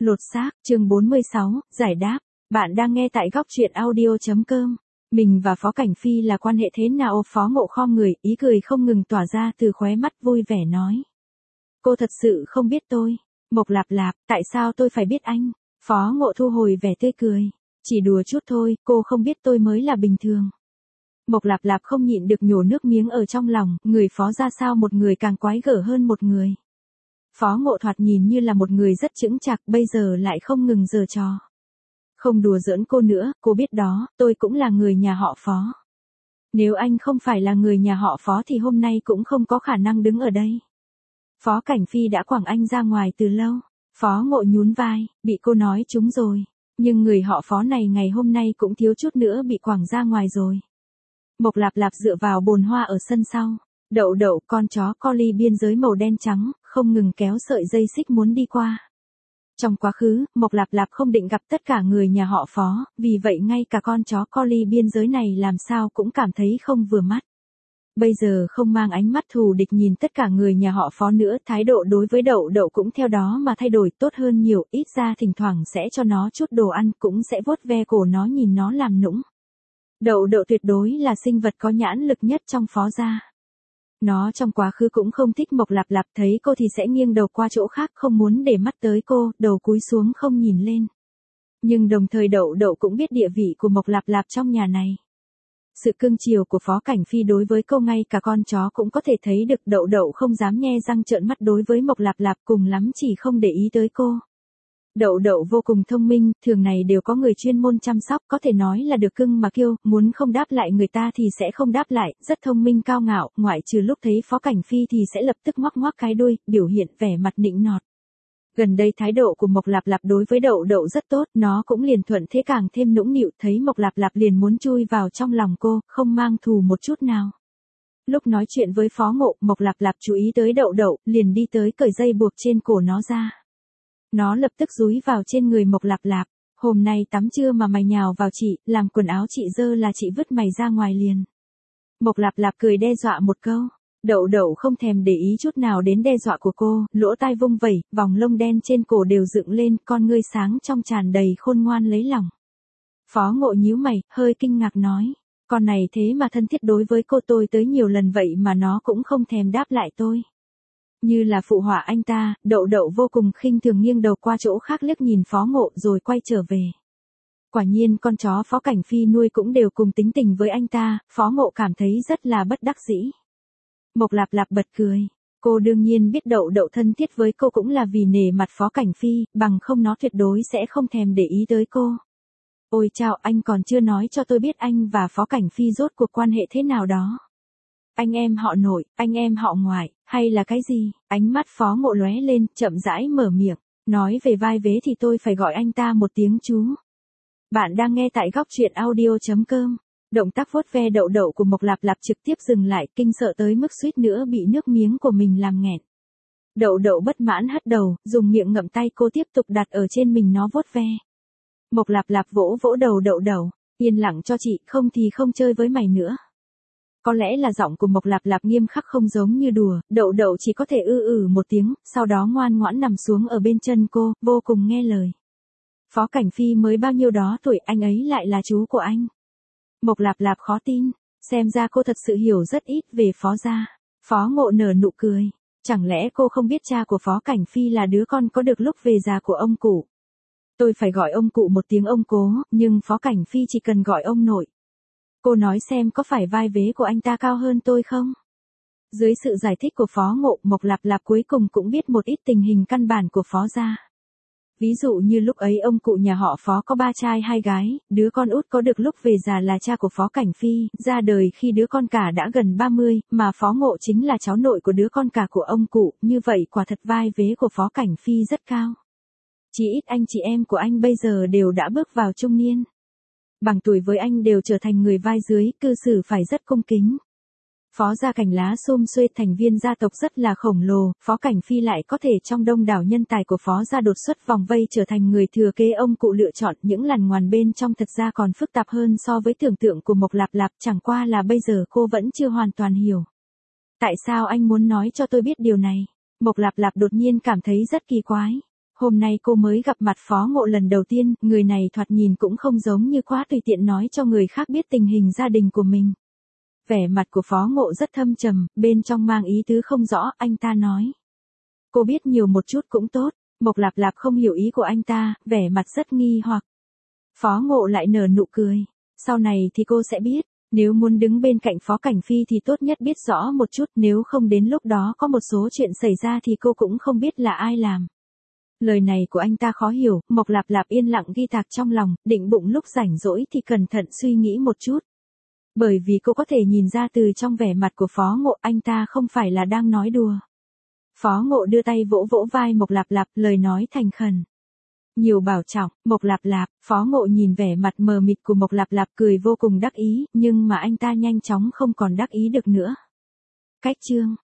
Lột xác, chương 46, giải đáp. Bạn đang nghe tại góc truyện audio.com. Mình và Phó Cảnh Phi là quan hệ thế nào? Phó Ngộ khom người, ý cười không ngừng tỏa ra từ khóe mắt, vui vẻ nói. Cô thật sự không biết tôi. Mộc Lạp Lạp, tại sao tôi phải biết anh? Phó Ngộ thu hồi vẻ tươi cười. Chỉ đùa chút thôi, cô không biết tôi mới là bình thường. Mộc Lạp Lạp không nhịn được nhổ nước miếng ở trong lòng, người Phó ra sao một người càng quái gở hơn một người. Phó Ngộ thoạt nhìn như là một người rất chững chạc, bây giờ lại không ngừng giở trò. Không đùa giỡn cô nữa, cô biết đó, tôi cũng là người nhà họ Phó. Nếu anh không phải là người nhà họ Phó thì hôm nay cũng không có khả năng đứng ở đây. Phó Cảnh Phi đã quẳng anh ra ngoài từ lâu. Phó Ngộ nhún vai, bị cô nói trúng rồi. Nhưng người họ Phó này ngày hôm nay cũng thiếu chút nữa bị quẳng ra ngoài rồi. Mộc Lạp Lạp dựa vào bồn hoa ở sân sau. Đậu Đậu, con chó collie biên giới màu đen trắng, không ngừng kéo sợi dây xích muốn đi qua. Trong quá khứ, Mộc Lạp Lạp không định gặp tất cả người nhà họ Phó, vì vậy ngay cả con chó collie biên giới này làm sao cũng cảm thấy không vừa mắt. Bây giờ không mang ánh mắt thù địch nhìn tất cả người nhà họ Phó nữa, thái độ đối với Đậu Đậu cũng theo đó mà thay đổi tốt hơn nhiều, ít ra thỉnh thoảng sẽ cho nó chút đồ ăn, cũng sẽ vuốt ve cổ nó nhìn nó làm nũng. Đậu Đậu tuyệt đối là sinh vật có nhãn lực nhất trong Phó gia. Nó trong quá khứ cũng không thích Mộc Lạp Lạp, thấy cô thì sẽ nghiêng đầu qua chỗ khác, không muốn để mắt tới cô, đầu cúi xuống không nhìn lên. Nhưng đồng thời Đậu Đậu cũng biết địa vị của Mộc Lạp Lạp trong nhà này. Sự cưng chiều của Phó Cảnh Phi đối với cô ngay cả con chó cũng có thể thấy được. Đậu Đậu không dám nhe răng trợn mắt đối với Mộc Lạp Lạp, cùng lắm chỉ không để ý tới cô. Đậu Đậu vô cùng thông minh, thường này đều có người chuyên môn chăm sóc, có thể nói là được cưng mà kêu, muốn không đáp lại người ta thì sẽ không đáp lại, rất thông minh cao ngạo, ngoại trừ lúc thấy Phó Cảnh Phi thì sẽ lập tức ngoắc ngoắc cái đuôi, biểu hiện vẻ mặt nịnh nọt. Gần đây thái độ của Mộc Lạp Lạp đối với Đậu Đậu rất tốt, nó cũng liền thuận thế càng thêm nũng nịu, thấy Mộc Lạp Lạp liền muốn chui vào trong lòng cô, không mang thù một chút nào. Lúc nói chuyện với Phó Ngộ, Mộc Lạp Lạp chú ý tới Đậu Đậu, liền đi tới cởi dây buộc trên cổ nó ra. Nó lập tức dúi vào trên người Mộc Lạp Lạp. Hôm nay tắm trưa mà mày nhào vào chị, làm quần áo chị dơ là chị vứt mày ra ngoài liền. Mộc Lạp Lạp cười đe dọa một câu. Đậu Đậu không thèm để ý chút nào đến đe dọa của cô, lỗ tai vung vẩy, vòng lông đen trên cổ đều dựng lên, con ngươi sáng trong tràn đầy khôn ngoan lấy lòng. Phó Ngộ nhíu mày, hơi kinh ngạc nói, con này thế mà thân thiết đối với cô, tôi tới nhiều lần vậy mà nó cũng không thèm đáp lại tôi. Như là phụ họa anh ta, Đậu Đậu vô cùng khinh thường nghiêng đầu qua chỗ khác liếc nhìn Phó Ngộ rồi quay trở về. Quả nhiên con chó Phó Cảnh Phi nuôi cũng đều cùng tính tình với anh ta, Phó Ngộ cảm thấy rất là bất đắc dĩ. Mộc Lạp Lạp bật cười, cô đương nhiên biết Đậu Đậu thân thiết với cô cũng là vì nể mặt Phó Cảnh Phi, bằng không nó tuyệt đối sẽ không thèm để ý tới cô. Ôi chao, anh còn chưa nói cho tôi biết anh và Phó Cảnh Phi rốt cuộc quan hệ thế nào đó. Anh em họ nội, anh em họ ngoại, hay là cái gì? Ánh mắt Phó Ngộ lóe lên, chậm rãi mở miệng, nói về vai vế thì tôi phải gọi anh ta một tiếng chú. Bạn đang nghe tại góc truyện audio.com. Động tác vuốt ve Đậu Đậu của Mộc Lạp Lạp trực tiếp dừng lại, kinh sợ tới mức suýt nữa bị nước miếng của mình làm nghẹn. Đậu Đậu bất mãn hất đầu, dùng miệng ngậm tay cô tiếp tục đặt ở trên mình nó vuốt ve. Mộc Lạp Lạp vỗ vỗ đầu Đậu Đậu, yên lặng cho chị, không thì không chơi với mày nữa. Có lẽ là giọng của Mộc Lạp Lạp nghiêm khắc không giống như đùa, Đậu Đậu chỉ có thể một tiếng, sau đó ngoan ngoãn nằm xuống ở bên chân cô, vô cùng nghe lời. Phó Cảnh Phi mới bao nhiêu đó tuổi, anh ấy lại là chú của anh. Mộc Lạp Lạp khó tin, xem ra cô thật sự hiểu rất ít về Phó gia. Phó Ngộ nở nụ cười, chẳng lẽ cô không biết cha của Phó Cảnh Phi là đứa con có được lúc về già của ông cụ. Tôi phải gọi ông cụ một tiếng ông cố, nhưng Phó Cảnh Phi chỉ cần gọi ông nội. Cô nói xem có phải vai vế của anh ta cao hơn tôi không? Dưới sự giải thích của Phó Ngộ, Mộc Lạp Lạp cuối cùng cũng biết một ít tình hình căn bản của Phó gia. Ví dụ như lúc ấy ông cụ nhà họ Phó có 3 trai 2 gái, đứa con út có được lúc về già là cha của Phó Cảnh Phi, ra đời khi đứa con cả đã gần 30, mà Phó Ngộ chính là cháu nội của đứa con cả của ông cụ, như vậy quả thật vai vế của Phó Cảnh Phi rất cao. Chỉ ít anh chị em của anh bây giờ đều đã bước vào trung niên. Bằng tuổi với anh đều trở thành người vai dưới, cư xử phải rất cung kính. Phó gia Cảnh lá xum xuê, thành viên gia tộc rất là khổng lồ, Phó Cảnh Phi lại có thể trong đông đảo nhân tài của Phó gia đột xuất vòng vây trở thành người thừa kế ông cụ lựa chọn, những lằn ngoằn bên trong thật ra còn phức tạp hơn so với tưởng tượng của Mộc Lạp Lạp, chẳng qua là bây giờ cô vẫn chưa hoàn toàn hiểu. Tại sao anh muốn nói cho tôi biết điều này? Mộc Lạp Lạp đột nhiên cảm thấy rất kỳ quái. Hôm nay cô mới gặp mặt Phó Ngộ lần đầu tiên, người này thoạt nhìn cũng không giống như quá tùy tiện nói cho người khác biết tình hình gia đình của mình. Vẻ mặt của Phó Ngộ rất thâm trầm, bên trong mang ý tứ không rõ, anh ta nói. Cô biết nhiều một chút cũng tốt. Mộc Lạp Lạp không hiểu ý của anh ta, vẻ mặt rất nghi hoặc. Phó Ngộ lại nở nụ cười. Sau này thì cô sẽ biết, nếu muốn đứng bên cạnh Phó Cảnh Phi thì tốt nhất biết rõ một chút, nếu không đến lúc đó có một số chuyện xảy ra thì cô cũng không biết là ai làm. Lời này của anh ta khó hiểu, Mộc Lạp Lạp yên lặng ghi tạc trong lòng, định bụng lúc rảnh rỗi thì cẩn thận suy nghĩ một chút. Bởi vì cô có thể nhìn ra từ trong vẻ mặt của Phó Ngộ anh ta không phải là đang nói đùa. Phó Ngộ đưa tay vỗ vỗ vai Mộc Lạp Lạp, lời nói thành khẩn. Nhiều bảo trọng, Mộc Lạp Lạp. Phó Ngộ nhìn vẻ mặt mờ mịt của Mộc Lạp Lạp cười vô cùng đắc ý, nhưng mà anh ta nhanh chóng không còn đắc ý được nữa. Cách chương